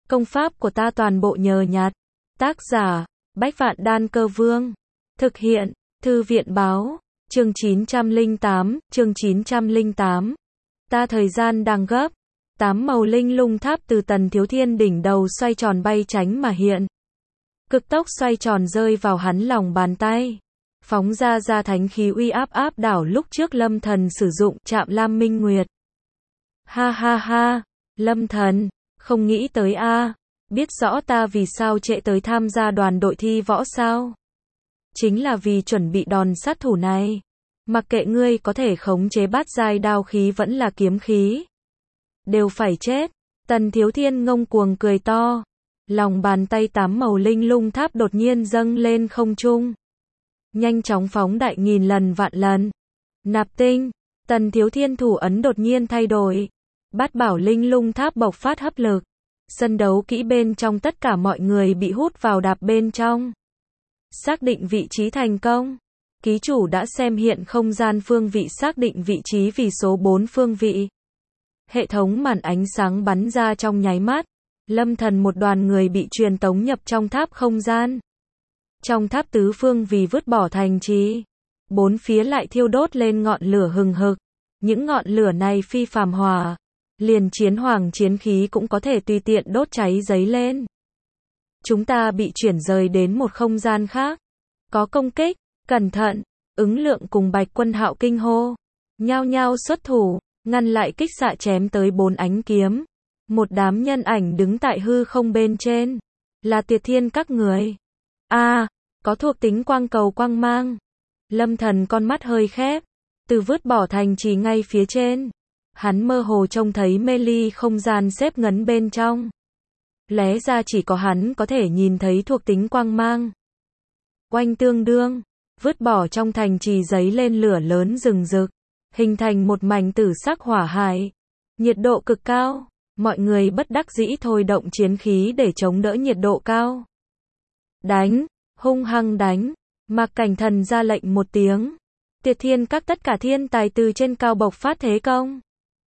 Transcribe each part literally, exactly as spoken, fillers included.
Công pháp của ta toàn bộ nhờ nhặt. Tác giả, Bách Vạn Đan Cơ Vương. Thực hiện, Thư viện báo. Chương chín trăm lẻ tám, chương chín trăm lẻ tám. Ta thời gian đang gấp. Tám màu linh lung tháp từ Tần Thiếu Thiên đỉnh đầu xoay tròn bay tránh mà hiện. Cực tốc xoay tròn rơi vào hắn lòng bàn tay. Phóng ra ra thánh khí uy áp áp đảo lúc trước Lâm Thần sử dụng chạm Lam Minh Nguyệt. Ha ha ha, Lâm Thần, không nghĩ tới a, biết rõ ta vì sao trễ tới tham gia đoàn đội thi võ sao? Chính là vì chuẩn bị đòn sát thủ này. Mặc kệ ngươi có thể khống chế bát giai đao khí vẫn là kiếm khí, đều phải chết. Tần Thiếu Thiên ngông cuồng cười to. Lòng bàn tay tám màu linh lung tháp đột nhiên dâng lên không trung. Nhanh chóng phóng đại nghìn lần vạn lần. Nạp tinh, Tần Thiếu Thiên thủ ấn đột nhiên thay đổi. Bát bảo linh lung tháp bộc phát hấp lực. Sân đấu kỹ bên trong tất cả mọi người bị hút vào đạp bên trong. Xác định vị trí thành công. Ký chủ đã xem hiện không gian phương vị xác định vị trí vì số bốn phương vị. Hệ thống màn ánh sáng bắn ra trong nháy mắt. Lâm Thần một đoàn người bị truyền tống nhập trong tháp không gian. Trong tháp tứ phương vì vứt bỏ thành trì. Bốn phía lại thiêu đốt lên ngọn lửa hừng hực. Những ngọn lửa này phi phàm hỏa. Liền chiến hoàng chiến khí cũng có thể tùy tiện đốt cháy giấy lên. Chúng ta bị chuyển rời đến một không gian khác. Có công kích, cẩn thận, ứng lượng cùng Bạch Quân Hạo kinh hô. Nhao nhao xuất thủ, ngăn lại kích xạ chém tới bốn ánh kiếm. Một đám nhân ảnh đứng tại hư không bên trên. Là Tiệt Thiên các người. A, à, có thuộc tính quang cầu quang mang. Lâm Thần con mắt hơi khép. Từ vứt bỏ thành trì ngay phía trên. Hắn mơ hồ trông thấy mê ly không gian xếp ngấn bên trong. Lẽ ra chỉ có hắn có thể nhìn thấy thuộc tính quang mang. Oanh tương đương, vứt bỏ trong thành trì giấy lên lửa lớn rừng rực, hình thành một mảnh tử sắc hỏa hải. Nhiệt độ cực cao, mọi người bất đắc dĩ thôi động chiến khí để chống đỡ nhiệt độ cao. Đánh, hung hăng đánh, Mạc Cảnh Thần ra lệnh một tiếng. Tiệt Thiên các tất cả thiên tài từ trên cao bộc phát thế công.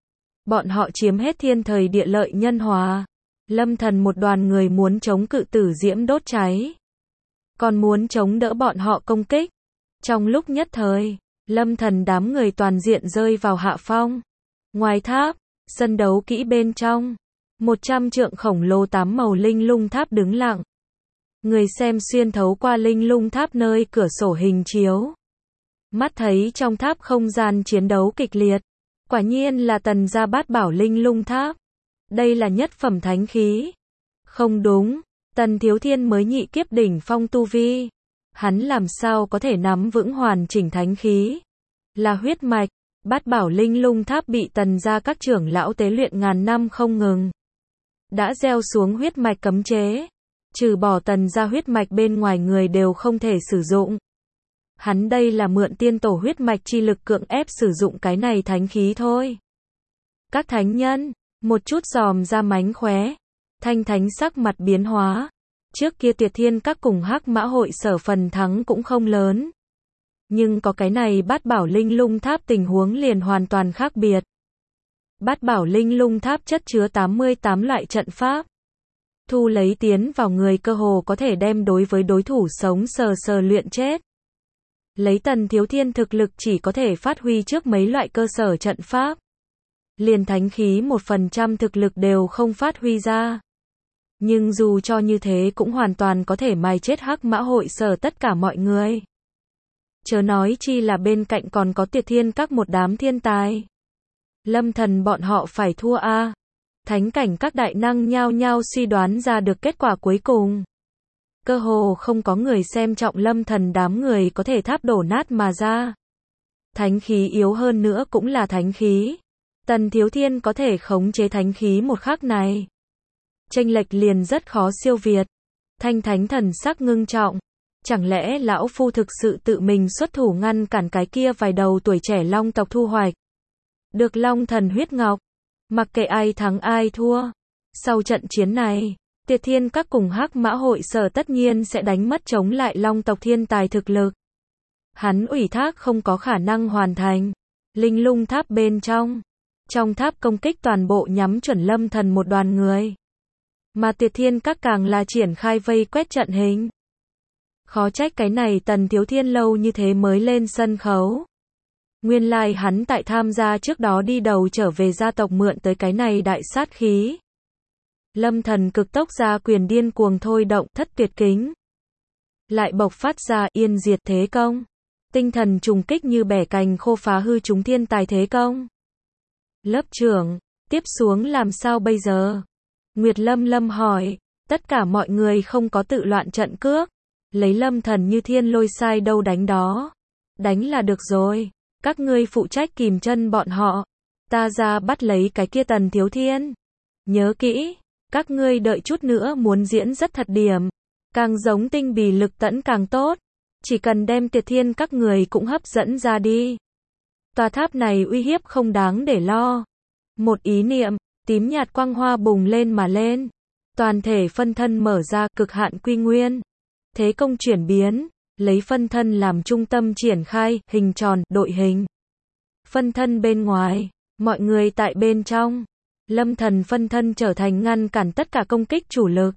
Bọn họ chiếm hết thiên thời địa lợi nhân hòa. Lâm Thần một đoàn người muốn chống cự tử diễm đốt cháy. Còn muốn chống đỡ bọn họ công kích. Trong lúc nhất thời, Lâm Thần đám người toàn diện rơi vào hạ phong. Ngoài tháp, sân đấu kỹ bên trong, một trăm trượng khổng lồ tám màu linh lung tháp đứng lặng. Người xem xuyên thấu qua linh lung tháp nơi cửa sổ hình chiếu. Mắt thấy trong tháp không gian chiến đấu kịch liệt. Quả nhiên là Tần gia bát bảo linh lung tháp. Đây là nhất phẩm thánh khí. Không đúng, Tần Thiếu Thiên mới nhị kiếp đỉnh phong tu vi. Hắn làm sao có thể nắm vững hoàn chỉnh thánh khí? Là huyết mạch, bát bảo linh lung tháp bị Tần gia các trưởng lão tế luyện ngàn năm không ngừng. Đã gieo xuống huyết mạch cấm chế. Trừ bỏ Tần gia huyết mạch bên ngoài người đều không thể sử dụng. Hắn đây là mượn tiên tổ huyết mạch chi lực cưỡng ép sử dụng cái này thánh khí thôi. Các thánh nhân, một chút giòm ra mánh khóe. Thanh Thánh sắc mặt biến hóa. Trước kia Tiệt Thiên các cùng Hắc Mã hội sở phần thắng cũng không lớn. Nhưng có cái này bát bảo linh lung tháp tình huống liền hoàn toàn khác biệt. Bát bảo linh lung tháp chất chứa tám mươi tám loại trận pháp. Thu lấy tiến vào người cơ hồ có thể đem đối với đối thủ sống sờ sờ luyện chết. Lấy Tần Thiếu Thiên thực lực chỉ có thể phát huy trước mấy loại cơ sở trận pháp. Liền thánh khí một phần trăm thực lực đều không phát huy ra. Nhưng dù cho như thế cũng hoàn toàn có thể mài chết Hắc Mã hội sở tất cả mọi người. Chớ nói chi là bên cạnh còn có Tiệt Thiên các một đám thiên tài. Lâm Thần bọn họ phải thua a. À. Thánh cảnh các đại năng nhao nhao suy đoán ra được kết quả cuối cùng. Cơ hồ không có người xem trọng Lâm Thần đám người có thể tháp đổ nát mà ra. Thánh khí yếu hơn nữa cũng là thánh khí. Tần Thiếu Thiên có thể khống chế thánh khí một khắc này. Chênh lệch liền rất khó siêu việt. Thanh Thánh thần sắc ngưng trọng. Chẳng lẽ lão phu thực sự tự mình xuất thủ ngăn cản cái kia vài đầu tuổi trẻ long tộc thu hoạch. Được long thần huyết ngọc. Mặc kệ ai thắng ai thua. Sau trận chiến này, Tiệt Thiên các cùng Hắc Mã hội sở tất nhiên sẽ đánh mất chống lại long tộc thiên tài thực lực. Hắn ủy thác không có khả năng hoàn thành. Linh lung tháp bên trong. Trong tháp công kích toàn bộ nhắm chuẩn Lâm Thần một đoàn người. mà Tuyệt Thiên Các càng là triển khai vây quét trận hình. Khó trách cái này Tần Thiếu Thiên lâu như thế mới lên sân khấu. Nguyên lai like hắn tại tham gia trước đó đi đầu trở về gia tộc mượn tới cái này đại sát khí. Lâm Thần cực tốc ra quyền điên cuồng thôi động thất tuyệt kính. Lại bộc phát ra yên diệt thế công. Tinh thần trùng kích như bẻ cành khô phá hư chúng thiên tài thế công. Lớp trưởng, tiếp xuống làm sao bây giờ? Nguyệt Lâm Lâm hỏi, tất cả mọi người không có tự loạn trận cước. Lấy Lâm Thần như thiên lôi sai đâu đánh đó. Đánh là được rồi, các ngươi phụ trách kìm chân bọn họ. Ta ra bắt lấy cái kia Tần Thiếu Thiên. Nhớ kỹ, các ngươi đợi chút nữa muốn diễn rất thật điểm. Càng giống tinh bì lực tẫn càng tốt. Chỉ cần đem Tuyệt Thiên các người cũng hấp dẫn ra đi. Tòa tháp này uy hiếp không đáng để lo. Một ý niệm, tím nhạt quang hoa bùng lên mà lên. Toàn thể phân thân mở ra cực hạn quy nguyên. Thế công chuyển biến, lấy phân thân làm trung tâm triển khai, hình tròn, đội hình. Phân thân bên ngoài, mọi người tại bên trong. Lâm Thần phân thân trở thành ngăn cản tất cả công kích chủ lực.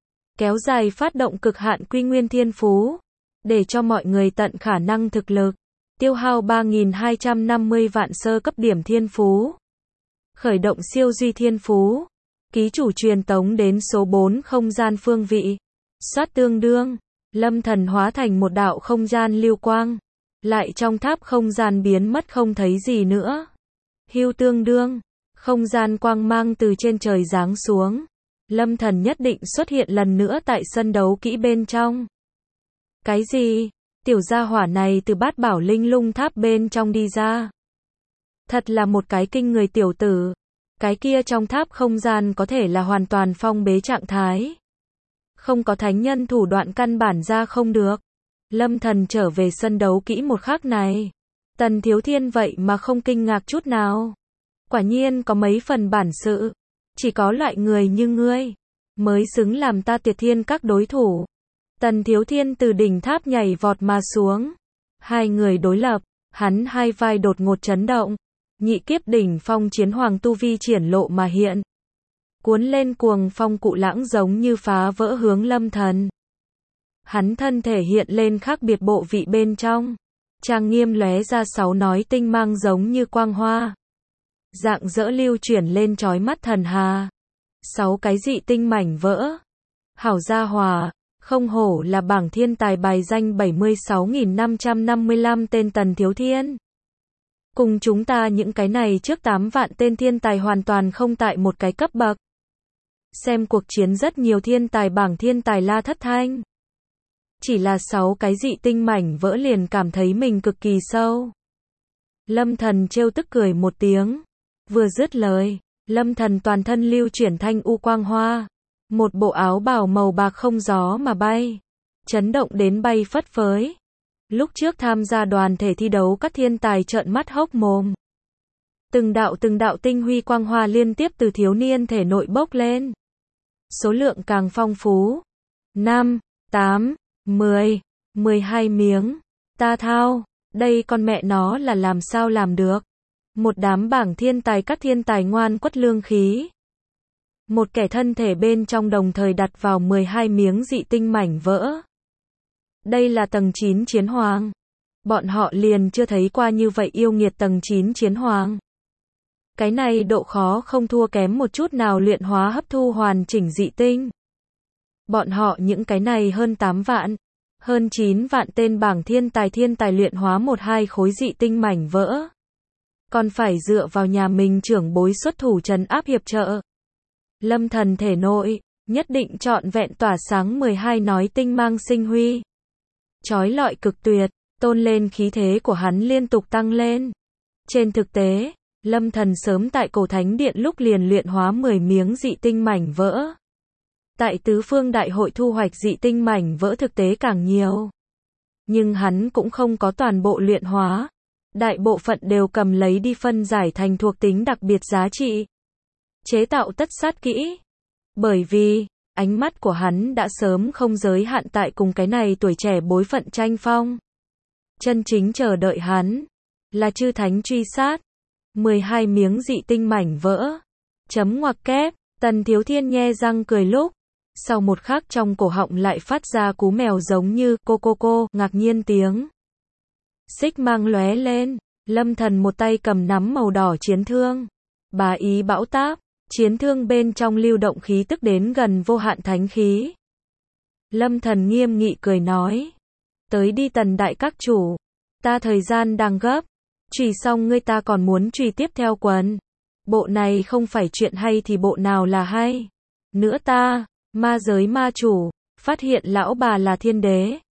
Kéo dài phát động cực hạn quy nguyên thiên phú. Để cho mọi người tận khả năng thực lực. Tiêu hao ba nghìn hai trăm năm mươi vạn sơ cấp điểm thiên phú. Khởi động siêu duy thiên phú. Ký chủ truyền tống đến số bốn không gian phương vị. Soát tương đương. Lâm Thần hóa thành một đạo không gian lưu quang. Lại trong tháp không gian biến mất không thấy gì nữa. Hưu tương đương. Không gian quang mang từ trên trời giáng xuống. Lâm Thần nhất định xuất hiện lần nữa tại sân đấu kỹ bên trong. Cái gì? Tiểu gia hỏa này từ bát bảo linh lung tháp bên trong đi ra. Thật là một cái kinh người tiểu tử. Cái kia trong tháp không gian có thể là hoàn toàn phong bế trạng thái. Không có thánh nhân thủ đoạn căn bản ra không được. Lâm Thần trở về sân đấu kỹ một khắc này. Tần Thiếu Thiên vậy mà không kinh ngạc chút nào. Quả nhiên có mấy phần bản sự. Chỉ có loại người như ngươi mới xứng làm ta Tuyệt Thiên các đối thủ. Tần Thiếu Thiên từ đỉnh tháp nhảy vọt mà xuống. Hai người đối lập, hắn hai vai đột ngột chấn động. Nhị kiếp đỉnh phong chiến hoàng tu vi triển lộ mà hiện. Cuốn lên cuồng phong cụ lãng giống như phá vỡ hướng Lâm Thần. Hắn thân thể hiện lên khác biệt bộ vị bên trong. Trang nghiêm lóe ra sáu nói tinh mang giống như quang hoa. Dạng dỡ lưu chuyển lên chói mắt thần hà. Sáu cái dị tinh mảnh vỡ. Hảo gia hòa. Không hổ là bảng thiên tài bài danh bảy mươi sáu nghìn năm trăm năm mươi lăm tên Tần Thiếu Thiên. Cùng chúng ta những cái này trước tám vạn tên thiên tài hoàn toàn không tại một cái cấp bậc. Xem cuộc chiến rất nhiều thiên tài bảng thiên tài la thất thanh. Chỉ là sáu cái dị tinh mảnh vỡ liền cảm thấy mình cực kỳ sâu. Lâm Thần trêu tức cười một tiếng. Vừa dứt lời, Lâm Thần toàn thân lưu chuyển thanh u quang hoa. Một bộ áo bào màu bạc không gió mà bay. Chấn động đến bay phất phới. Lúc trước tham gia đoàn thể thi đấu các thiên tài trợn mắt hốc mồm. Từng đạo từng đạo tinh huy quang hoa liên tiếp từ thiếu niên thể nội bốc lên. Số lượng càng phong phú. năm, tám, mười, mười hai miếng. Ta thao, đây con mẹ nó là làm sao làm được. Một đám bảng thiên tài các thiên tài ngoan quất lương khí. Một kẻ thân thể bên trong đồng thời đặt vào mười hai miếng dị tinh mảnh vỡ. Đây là tầng chín chiến hoàng. Bọn họ liền chưa thấy qua như vậy yêu nghiệt tầng chín chiến hoàng. Cái này độ khó không thua kém một chút nào luyện hóa hấp thu hoàn chỉnh dị tinh. Bọn họ những cái này hơn tám vạn, hơn chín vạn tên bảng thiên tài thiên tài luyện hóa một hai khối dị tinh mảnh vỡ. Còn phải dựa vào nhà mình trưởng bối xuất thủ trấn áp hiệp trợ. Lâm Thần thể nội, nhất định trọn vẹn tỏa sáng mười hai nói tinh mang sinh huy. Chói lọi cực tuyệt, tôn lên khí thế của hắn liên tục tăng lên. Trên thực tế, Lâm Thần sớm tại cổ thánh điện lúc liền luyện hóa mười miếng dị tinh mảnh vỡ. Tại tứ phương đại hội thu hoạch dị tinh mảnh vỡ thực tế càng nhiều. Nhưng hắn cũng không có toàn bộ luyện hóa. Đại bộ phận đều cầm lấy đi phân giải thành thuộc tính đặc biệt giá trị. Chế tạo tất sát kỹ. Bởi vì, ánh mắt của hắn đã sớm không giới hạn tại cùng cái này tuổi trẻ bối phận tranh phong. Chân chính chờ đợi hắn, là chư thánh truy sát. mười hai miếng dị tinh mảnh vỡ. Chấm ngoặc kép, Tần Thiếu Thiên nhe răng cười lúc, sau một khắc trong cổ họng lại phát ra cú mèo giống như cô cô cô, ngạc nhiên tiếng. Xích mang lóe lên, Lâm Thần một tay cầm nắm màu đỏ chiến thương. Bá ý bão táp, chiến thương bên trong lưu động khí tức đến gần vô hạn thánh khí. Lâm Thần nghiêm nghị cười nói. Tới đi Tần đại các chủ. Ta thời gian đang gấp. Trùy xong ngươi ta còn muốn trùy tiếp theo quần. Bộ này không phải chuyện hay thì bộ nào là hay. Nữa ta, ma giới ma chủ, phát hiện lão bà là thiên đế.